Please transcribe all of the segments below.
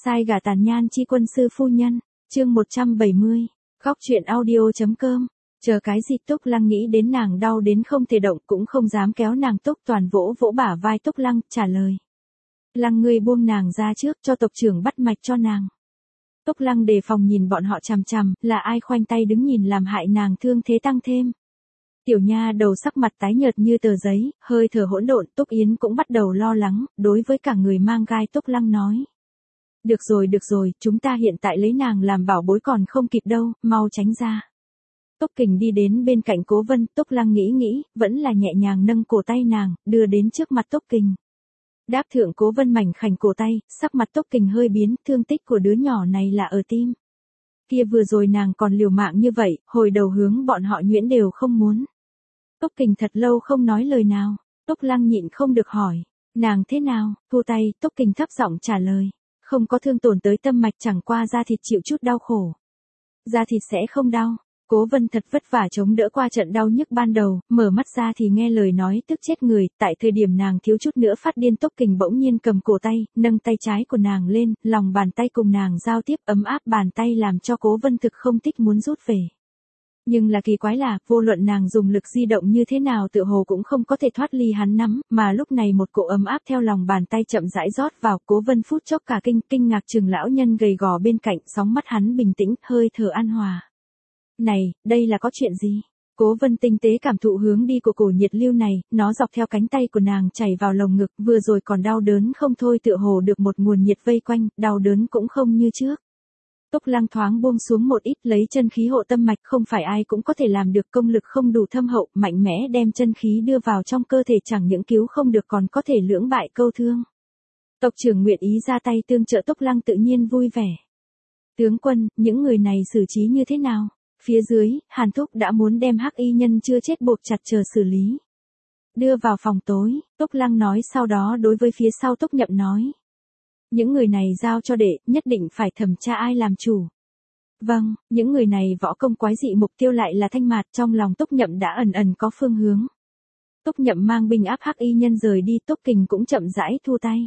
Sai gả tàn nhan chi quân sư phu nhân, chương 170, khóc chuyện audio.com, chờ cái gì Túc Lăng nghĩ đến nàng đau đến không thể động cũng không dám kéo nàng Túc Toàn vỗ vỗ bả vai Túc Lăng, trả lời. Lăng ngươi buông nàng ra trước cho tộc trưởng bắt mạch cho nàng. Túc Lăng đề phòng nhìn bọn họ chằm chằm, là ai khoanh tay đứng nhìn làm hại nàng thương thế tăng thêm. Tiểu nha đầu sắc mặt tái nhợt như tờ giấy, hơi thở hỗn độn, Túc Yến cũng bắt đầu lo lắng, đối với cả người mang gai Túc Lăng nói. Được rồi, chúng ta hiện tại lấy nàng làm bảo bối còn không kịp đâu, mau tránh ra. Túc Kình đi đến bên cạnh Cố Vân, Túc Lăng nghĩ, vẫn là nhẹ nhàng nâng cổ tay nàng, đưa đến trước mặt Túc Kình. Đáp thượng Cố Vân mảnh khảnh cổ tay, sắc mặt Túc Kình hơi biến, thương tích của đứa nhỏ này là ở tim. Kia vừa rồi nàng còn liều mạng như vậy, hồi đầu hướng bọn họ nhuyễn đều không muốn. Túc Kình thật lâu không nói lời nào, Túc Lăng nhịn không được hỏi, nàng thế nào, thu tay, Túc Kình thấp giọng trả lời, không có thương tổn tới tâm mạch chẳng qua da thịt chịu chút đau khổ. Da thịt sẽ không đau. Cố Vân thật vất vả chống đỡ qua trận đau nhức ban đầu, mở mắt ra thì nghe lời nói tức chết người, tại thời điểm nàng thiếu chút nữa phát điên Túc Kình bỗng nhiên cầm cổ tay, nâng tay trái của nàng lên, lòng bàn tay cùng nàng giao tiếp ấm áp bàn tay làm cho Cố Vân thực không thích muốn rút về. Nhưng là kỳ quái là, vô luận nàng dùng lực di động như thế nào tựa hồ cũng không có thể thoát ly hắn nắm, mà lúc này một cỗ ấm áp theo lòng bàn tay chậm rãi rót vào, Cố Vân phút chốc cả kinh ngạc chừng lão nhân gầy gò bên cạnh, sóng mắt hắn bình tĩnh, hơi thở an hòa. Này, đây là có chuyện gì? Cố Vân tinh tế cảm thụ hướng đi của cổ nhiệt lưu này, nó dọc theo cánh tay của nàng chảy vào lồng ngực, vừa rồi còn đau đớn không thôi tựa hồ được một nguồn nhiệt vây quanh, đau đớn cũng không như trước. Túc Lăng thoáng buông xuống một ít lấy chân khí hộ tâm mạch không phải ai cũng có thể làm được công lực không đủ thâm hậu, mạnh mẽ đem chân khí đưa vào trong cơ thể chẳng những cứu không được còn có thể lưỡng bại câu thương. Tộc trưởng nguyện ý ra tay tương trợ Túc Lăng tự nhiên vui vẻ. Tướng quân, những người này xử trí như thế nào? Phía dưới, Hàn Thúc đã muốn đem hắc y nhân chưa chết buộc chặt chờ xử lý. Đưa vào phòng tối, Túc Lăng nói sau đó đối với phía sau Túc Nhậm nói. Những người này giao cho đệ, nhất định phải thẩm tra ai làm chủ. Vâng, những người này võ công quái dị mục tiêu lại là Thanh Mạt, trong lòng Túc Nhậm đã ẩn có phương hướng. Túc Nhậm mang binh áp hắc y nhân rời đi, Túc Kình cũng chậm rãi thu tay.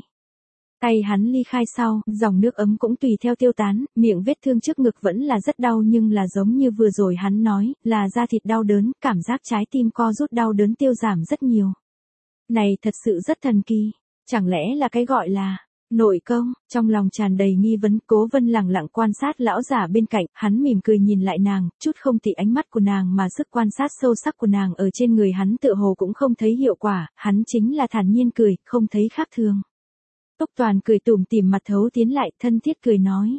Tay hắn ly khai sau, dòng nước ấm cũng tùy theo tiêu tán, miệng vết thương trước ngực vẫn là rất đau nhưng là giống như vừa rồi hắn nói, là da thịt đau đớn, cảm giác trái tim co rút đau đớn tiêu giảm rất nhiều. Này thật sự rất thần kỳ, chẳng lẽ là cái gọi là nội công? Trong lòng tràn đầy nghi vấn, Cố Vân lặng lặng quan sát lão giả bên cạnh, hắn mỉm cười nhìn lại nàng, chút không tị ánh mắt của nàng mà sức quan sát sâu sắc của nàng ở trên người hắn tựa hồ cũng không thấy hiệu quả, hắn chính là thản nhiên cười, không thấy khác thường. Túc Toàn cười tủm tỉm mặt thấu tiến lại, thân thiết cười nói.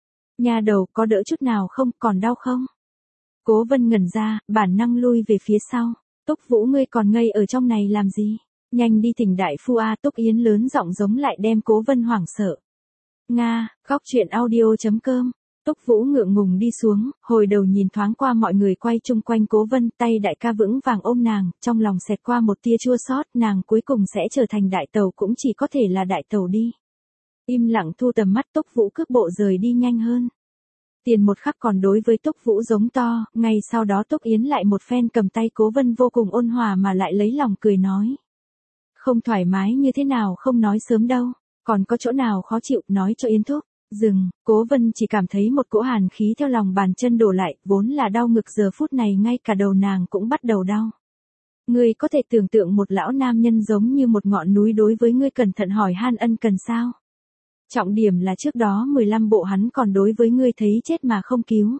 Nha đầu, có đỡ chút nào không, còn đau không? Cố Vân ngẩn ra, bản năng lui về phía sau. Túc Vũ ngươi còn ngây ở trong này làm gì? Nhanh đi thỉnh đại phu a. Túc Yến lớn giọng giống lại đem Cố Vân hoảng sợ. Nga, khóc chuyện audio.com. Túc Vũ ngượng ngùng đi xuống, hồi đầu nhìn thoáng qua mọi người quay chung quanh Cố Vân, tay đại ca vững vàng ôm nàng, trong lòng xẹt qua một tia chua xót, nàng cuối cùng sẽ trở thành đại tẩu cũng chỉ có thể là đại tẩu đi. Im lặng thu tầm mắt, Túc Vũ cước bộ rời đi nhanh hơn. Tiền một khắc còn đối với Túc Vũ giống to, ngay sau đó Túc Yến lại một phen cầm tay Cố Vân vô cùng ôn hòa mà lại lấy lòng cười nói. Không thoải mái như thế nào không nói sớm đâu, còn có chỗ nào khó chịu nói cho Yến thúc. Dừng, Cố Vân chỉ cảm thấy một cỗ hàn khí theo lòng bàn chân đổ lại, vốn là đau ngực giờ phút này ngay cả đầu nàng cũng bắt đầu đau. Ngươi có thể tưởng tượng một lão nam nhân giống như một ngọn núi đối với ngươi cẩn thận hỏi han ân cần sao? Trọng điểm là trước đó 15 bộ hắn còn đối với ngươi thấy chết mà không cứu.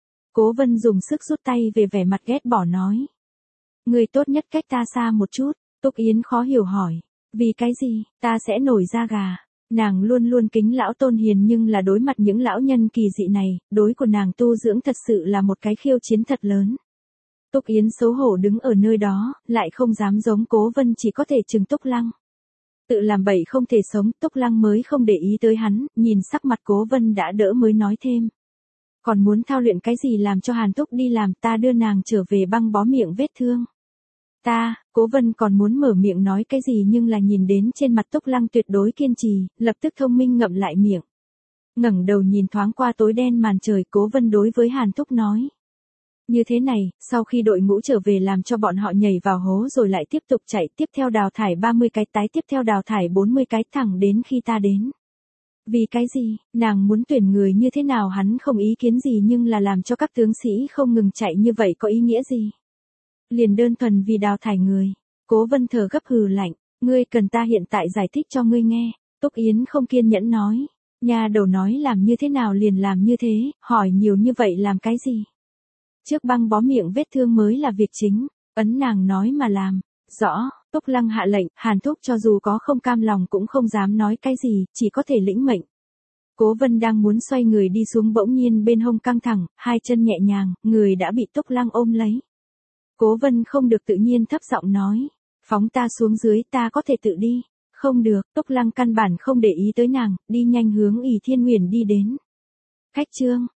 Cố Vân dùng sức rút tay về vẻ mặt ghét bỏ nói. Ngươi tốt nhất cách ta xa một chút. Túc Yến khó hiểu hỏi. Vì cái gì, ta sẽ nổi da gà. Nàng luôn luôn kính lão tôn hiền nhưng là đối mặt những lão nhân kỳ dị này, đối của nàng tu dưỡng thật sự là một cái khiêu chiến thật lớn. Túc Yến xấu hổ đứng ở nơi đó, lại không dám giống Cố Vân chỉ có thể trừng Túc Lăng. Tự làm bậy không thể sống, Túc Lăng mới không để ý tới hắn, nhìn sắc mặt Cố Vân đã đỡ mới nói thêm. Còn muốn thao luyện cái gì làm cho Hàn Thúc đi làm, ta đưa nàng trở về băng bó miệng vết thương. Cố Vân còn muốn mở miệng nói cái gì nhưng là nhìn đến trên mặt Túc Lăng tuyệt đối kiên trì, lập tức thông minh ngậm lại miệng. Ngẩng đầu nhìn thoáng qua tối đen màn trời, Cố Vân đối với Hàn Thúc nói. Như thế này, sau khi đội ngũ trở về làm cho bọn họ nhảy vào hố rồi lại tiếp tục chạy, tiếp theo đào thải 30 cái, tái tiếp theo đào thải 40 cái thẳng đến khi ta đến. Vì cái gì, nàng muốn tuyển người như thế nào hắn không ý kiến gì nhưng là làm cho các tướng sĩ không ngừng chạy như vậy có ý nghĩa gì? Liền đơn thuần vì đào thải người. Cố Vân thở gấp hừ lạnh, ngươi cần ta hiện tại giải thích cho ngươi nghe. Túc Yến không kiên nhẫn nói, nhà đầu nói làm như thế nào liền làm như thế, hỏi nhiều như vậy làm cái gì? Trước băng bó miệng vết thương mới là việc chính, ấn nàng nói mà làm. Rõ, Túc Lăng hạ lệnh, Hàn Thúc cho dù có không cam lòng cũng không dám nói cái gì, chỉ có thể lĩnh mệnh. Cố Vân đang muốn xoay người đi xuống bỗng nhiên bên hông căng thẳng, hai chân nhẹ nhàng, người đã bị Túc Lăng ôm lấy. Cố Vân không được tự nhiên thấp giọng nói, phóng ta xuống dưới ta có thể tự đi. Không được, Túc Lăng căn bản không để ý tới nàng, đi nhanh hướng ỷ Thiên Huyền đi đến. Khách trương,